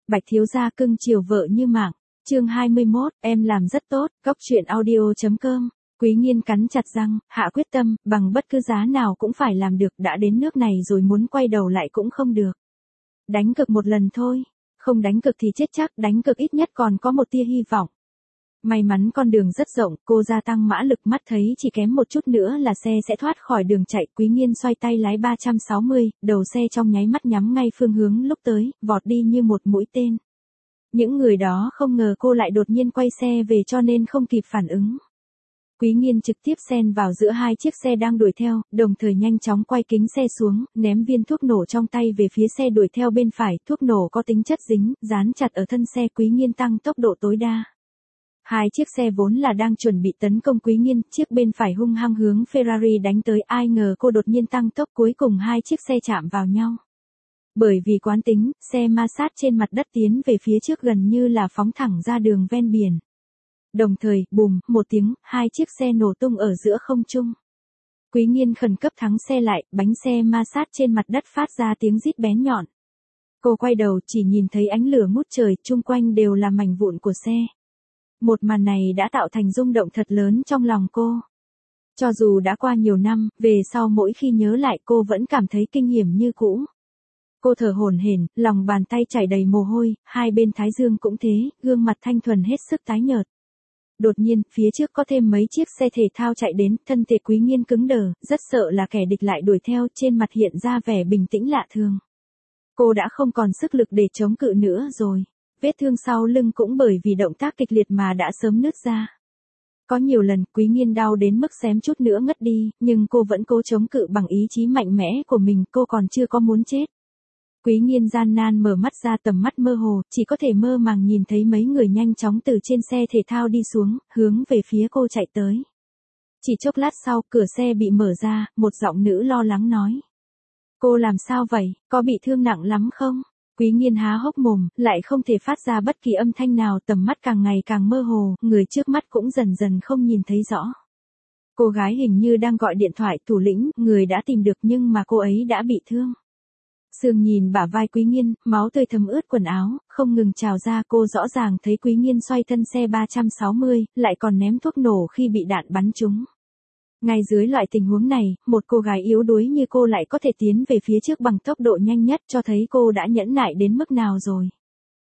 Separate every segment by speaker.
Speaker 1: Bạch thiếu gia cưng chiều vợ như mạng. Chương 21, em làm rất tốt. Góc truyện audio.com. Quý Nghiên cắn chặt răng, hạ quyết tâm, bằng bất cứ giá nào cũng phải làm được, đã đến nước này rồi muốn quay đầu lại cũng không được. Đánh cược một lần thôi, không đánh cược thì chết chắc, đánh cược ít nhất còn có một tia hy vọng. May mắn con đường rất rộng, cô gia tăng mã lực, mắt thấy chỉ kém một chút nữa là xe sẽ thoát khỏi đường chạy. Quý Nghiên xoay tay lái 360, đầu xe trong nháy mắt nhắm ngay phương hướng lúc tới, vọt đi như một mũi tên. Những người đó không ngờ cô lại đột nhiên quay xe về cho nên không kịp phản ứng. Quý Nghiên trực tiếp xen vào giữa hai chiếc xe đang đuổi theo, đồng thời nhanh chóng quay kính xe xuống, ném viên thuốc nổ trong tay về phía xe đuổi theo bên phải. Thuốc nổ có tính chất dính, dán chặt ở thân xe. Quý Nghiên tăng tốc độ tối đa. Hai chiếc xe vốn là đang chuẩn bị tấn công Quý Nghiên, chiếc bên phải hung hăng hướng Ferrari đánh tới, ai ngờ cô đột nhiên tăng tốc, cuối cùng hai chiếc xe chạm vào nhau. Bởi vì quán tính, xe ma sát trên mặt đất tiến về phía trước gần như là phóng thẳng ra đường ven biển. Đồng thời, bùm, một tiếng, hai chiếc xe nổ tung ở giữa không trung. Quý Nghiên khẩn cấp thắng xe lại, bánh xe ma sát trên mặt đất phát ra tiếng rít bén nhọn. Cô quay đầu chỉ nhìn thấy ánh lửa ngút trời, chung quanh đều là mảnh vụn của xe. Một màn này đã tạo thành rung động thật lớn trong lòng cô. Cho dù đã qua nhiều năm, về sau mỗi khi nhớ lại cô vẫn cảm thấy kinh hiểm như cũ. Cô thở hổn hển, lòng bàn tay chảy đầy mồ hôi, hai bên thái dương cũng thế, gương mặt thanh thuần hết sức tái nhợt. Đột nhiên, phía trước có thêm mấy chiếc xe thể thao chạy đến, thân thể Quý Nghiên cứng đờ, rất sợ là kẻ địch lại đuổi theo, trên mặt hiện ra vẻ bình tĩnh lạ thường. Cô đã không còn sức lực để chống cự nữa rồi. Vết thương sau lưng cũng bởi vì động tác kịch liệt mà đã sớm nứt ra. Có nhiều lần, Quý Nghiên đau đến mức xém chút nữa ngất đi, nhưng cô vẫn cố chống cự bằng ý chí mạnh mẽ của mình, cô còn chưa có muốn chết. Quý Nghiên gian nan mở mắt ra, tầm mắt mơ hồ, chỉ có thể mơ màng nhìn thấy mấy người nhanh chóng từ trên xe thể thao đi xuống, hướng về phía cô chạy tới. Chỉ chốc lát sau, cửa xe bị mở ra, một giọng nữ lo lắng nói. Cô làm sao vậy, có bị thương nặng lắm không? Quý Nghiên há hốc mồm, lại không thể phát ra bất kỳ âm thanh nào, tầm mắt càng ngày càng mơ hồ, người trước mắt cũng dần dần không nhìn thấy rõ. Cô gái hình như đang gọi điện thoại, thủ lĩnh, người đã tìm được nhưng mà cô ấy đã bị thương. Sương nhìn bả vai Quý Nghiên, máu tươi thấm ướt quần áo, không ngừng trào ra, cô rõ ràng thấy Quý Nghiên xoay thân xe 360, lại còn ném thuốc nổ khi bị đạn bắn trúng. Ngay dưới loại tình huống này, một cô gái yếu đuối như cô lại có thể tiến về phía trước bằng tốc độ nhanh nhất, cho thấy cô đã nhẫn nại đến mức nào rồi.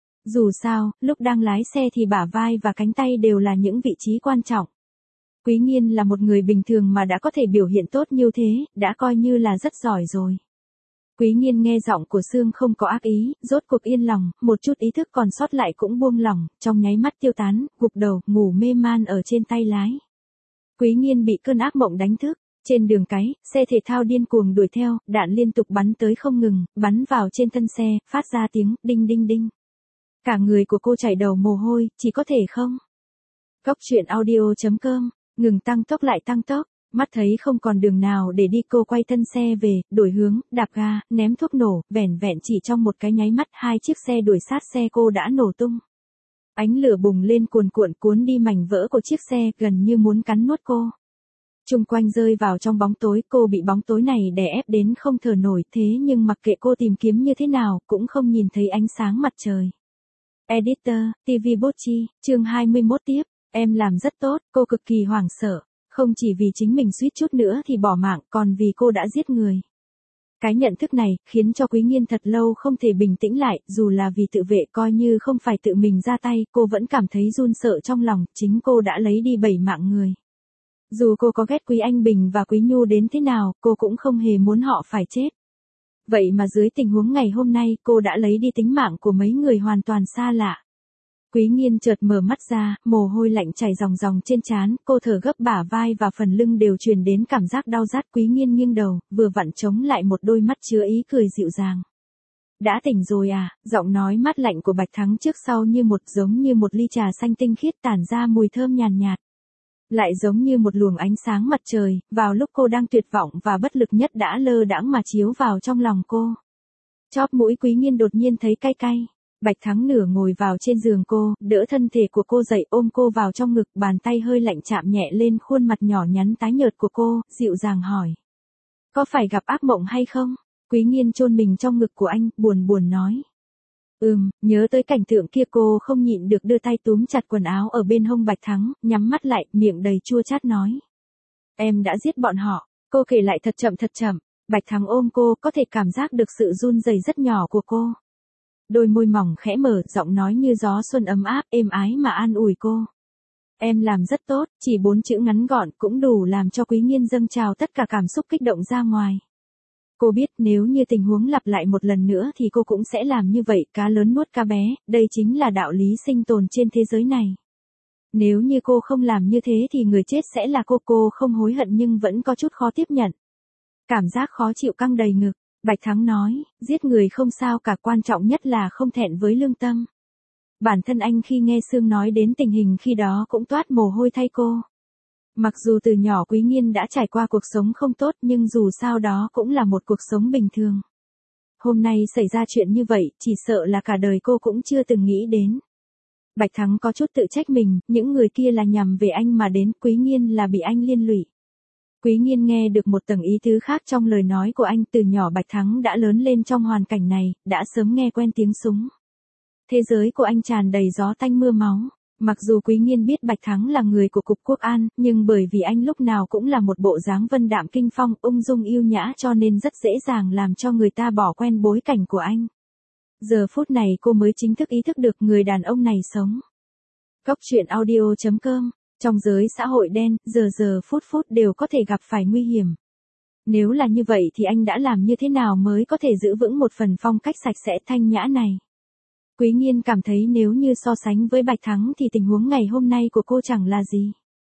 Speaker 1: Dù sao, lúc đang lái xe thì bả vai và cánh tay đều là những vị trí quan trọng. Quý Nghiên là một người bình thường mà đã có thể biểu hiện tốt như thế, đã coi như là rất giỏi rồi. Quý Nghiên nghe giọng của Sương không có ác ý, rốt cuộc yên lòng, một chút ý thức còn sót lại cũng buông lỏng, trong nháy mắt tiêu tán, gục đầu, ngủ mê man ở trên tay lái. Quý Nghiên bị cơn ác mộng đánh thức, trên đường cái, xe thể thao điên cuồng đuổi theo, đạn liên tục bắn tới không ngừng, bắn vào trên thân xe, phát ra tiếng đinh đinh đinh. Cả người của cô chảy đầu mồ hôi, chỉ có thể không. Góc truyện audio.com, ngừng tăng tốc lại tăng tốc, mắt thấy không còn đường nào để đi, cô quay thân xe về, đổi hướng, đạp ga, ném thuốc nổ, vẻn vẹn chỉ trong một cái nháy mắt, hai chiếc xe đuổi sát xe cô đã nổ tung. Ánh lửa bùng lên cuồn cuộn cuốn đi mảnh vỡ của chiếc xe, gần như muốn cắn nuốt cô. Chung quanh rơi vào trong bóng tối, cô bị bóng tối này đè ép đến không thở nổi, thế nhưng mặc kệ cô tìm kiếm như thế nào, cũng không nhìn thấy ánh sáng mặt trời. Editor, TV Botchi, chương 21 tiếp, em làm rất tốt, cô cực kỳ hoảng sợ, không chỉ vì chính mình suýt chút nữa thì bỏ mạng, còn vì cô đã giết người. Cái nhận thức này, khiến cho Quý Nghiên thật lâu không thể bình tĩnh lại, dù là vì tự vệ, coi như không phải tự mình ra tay, cô vẫn cảm thấy run sợ trong lòng, chính cô đã lấy đi 7 mạng người. Dù cô có ghét Quý Anh Bình và Quý Nhu đến thế nào, cô cũng không hề muốn họ phải chết. Vậy mà dưới tình huống ngày hôm nay, cô đã lấy đi tính mạng của mấy người hoàn toàn xa lạ. Quý Nghiên chợt mở mắt ra, mồ hôi lạnh chảy ròng ròng trên trán, cô thở gấp, bả vai và phần lưng đều truyền đến cảm giác đau rát. Quý Nghiên nghiêng đầu, vừa vặn chống lại một đôi mắt chứa ý cười dịu dàng. Đã tỉnh rồi à? Giọng nói mát lạnh của Bạch Thắng trước sau giống như một ly trà xanh tinh khiết tản ra mùi thơm nhàn nhạt. Lại giống như một luồng ánh sáng mặt trời, vào lúc cô đang tuyệt vọng và bất lực nhất đã lơ đãng mà chiếu vào trong lòng cô. Chóp mũi Quý Nghiên đột nhiên thấy cay cay. Bạch Thắng nửa ngồi vào trên giường cô, đỡ thân thể của cô dậy, ôm cô vào trong ngực, bàn tay hơi lạnh chạm nhẹ lên khuôn mặt nhỏ nhắn tái nhợt của cô, dịu dàng hỏi. Có phải gặp ác mộng hay không? Quý Nghiên chôn mình trong ngực của anh, buồn buồn nói. Nhớ tới cảnh tượng kia cô không nhịn được đưa tay túm chặt quần áo ở bên hông Bạch Thắng, nhắm mắt lại, miệng đầy chua chát nói. Em đã giết bọn họ, cô kể lại thật chậm. Bạch Thắng ôm cô, có thể cảm giác được sự run rẩy rất nhỏ của cô. Đôi môi mỏng khẽ mở, giọng nói như gió xuân ấm áp, êm ái mà an ủi cô. Em làm rất tốt, chỉ 4 chữ ngắn gọn cũng đủ làm cho Quý Nghiên dâng trào tất cả cảm xúc kích động ra ngoài. Cô biết nếu như tình huống lặp lại một lần nữa thì cô cũng sẽ làm như vậy, cá lớn nuốt cá bé, đây chính là đạo lý sinh tồn trên thế giới này. Nếu như cô không làm như thế thì người chết sẽ là cô không hối hận nhưng vẫn có chút khó tiếp nhận. Cảm giác khó chịu căng đầy ngực, Bạch Thắng nói, giết người không sao cả, quan trọng nhất là không thẹn với lương tâm. Bản thân anh khi nghe Sương nói đến tình hình khi đó cũng toát mồ hôi thay cô. Mặc dù từ nhỏ Quý Nghiên đã trải qua cuộc sống không tốt nhưng dù sao đó cũng là một cuộc sống bình thường. Hôm nay xảy ra chuyện như vậy, chỉ sợ là cả đời cô cũng chưa từng nghĩ đến. Bạch Thắng có chút tự trách mình, những người kia là nhằm về anh mà đến, Quý Nghiên là bị anh liên lụy. Quý Nghiên nghe được một tầng ý tứ khác trong lời nói của anh, từ nhỏ Bạch Thắng đã lớn lên trong hoàn cảnh này, đã sớm nghe quen tiếng súng. Thế giới của anh tràn đầy gió tanh mưa máu. Mặc dù Quý Nghiên biết Bạch Thắng là người của Cục Quốc an, nhưng bởi vì anh lúc nào cũng là một bộ dáng vân đạm kinh phong, ung dung yêu nhã cho nên rất dễ dàng làm cho người ta bỏ quen bối cảnh của anh. Giờ phút này cô mới chính thức ý thức được người đàn ông này sống. Góc truyện audio.com. Trong giới xã hội đen, giờ phút đều có thể gặp phải nguy hiểm. Nếu là như vậy thì anh đã làm như thế nào mới có thể giữ vững một phần phong cách sạch sẽ thanh nhã này? Quý Nghiên cảm thấy nếu như so sánh với Bạch Thắng thì tình huống ngày hôm nay của cô chẳng là gì.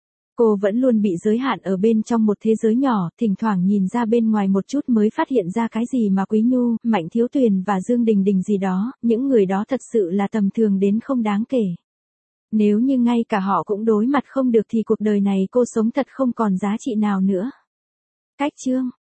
Speaker 1: Cô vẫn luôn bị giới hạn ở bên trong một thế giới nhỏ, thỉnh thoảng nhìn ra bên ngoài một chút mới phát hiện ra cái gì mà Quý Nhu, Mạnh Thiếu Tuyền và Dương Đình Đình gì đó, những người đó thật sự là tầm thường đến không đáng kể. Nếu như ngay cả họ cũng đối mặt không được thì cuộc đời này cô sống thật không còn giá trị nào nữa. Cách chương